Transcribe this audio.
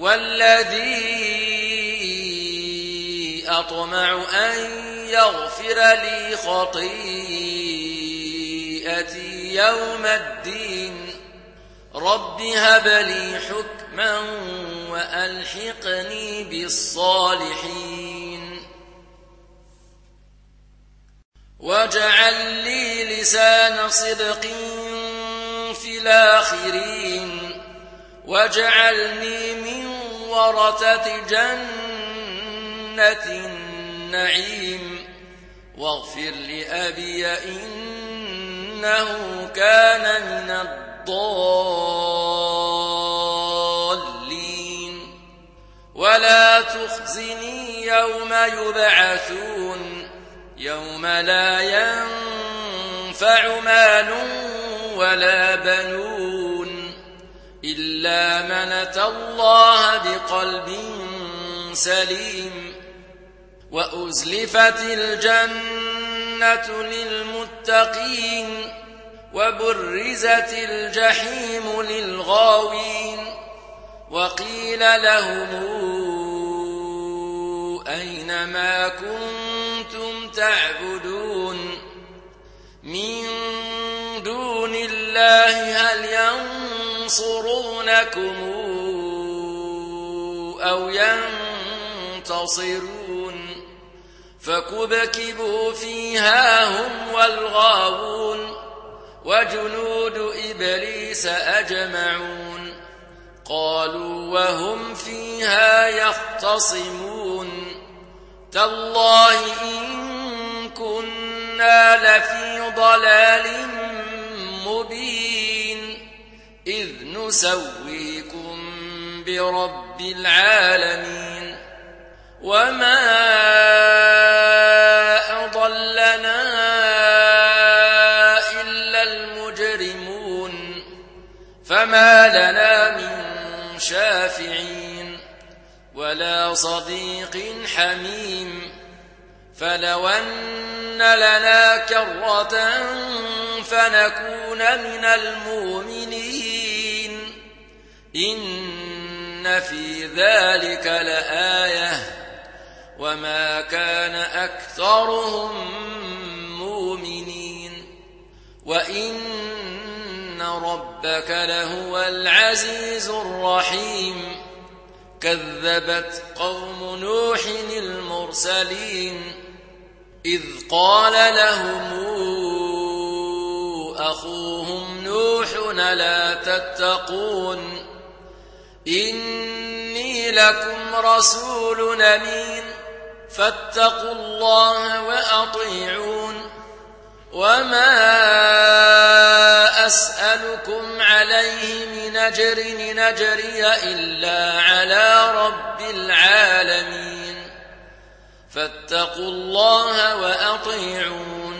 والذي أطمع أن يغفر لي خطيئتي يوم الدين رب هب لي حكما وألحقني بالصالحين واجعل لي لسان صدق في الآخرين واجعلني من ورثة جنة النعيم واغفر لأبي إنه كان من الضالين ولا تخزني يوم يبعثون يوم لا ينفع مال ولا بنون إلا من أتى الله بقلب سليم وأزلفت الجنة للمتقين وبرزت الجحيم للغاوين وقيل لهم أين ما كنتم تعبدون من دون الله هل ينصرونكم أو ينتصرون فكبكبوا فيها هم والغاوون وجنود إبليس أجمعون قالوا وهم فيها يختصمون تالله إن كنا لفي ضلال مبين إذ نسويكم برب العالمين وما أضلنا إلا المجرمون فما لنا من شافعين ولا صديق حميم فلو أن لنا كرة فنكون من المؤمنين إن في ذلك لآية وما كان أكثرهم مؤمنين وإن ربك لهو العزيز الرحيم كذبت قوم نوح المرسلين إذ قال لهم أخوهم نوح لا تتقون إني لكم رسول أمين فاتقوا الله وأطيعون وما أسألكم عليه من أجر نجري إلا على رب العالمين فاتقوا الله وأطيعون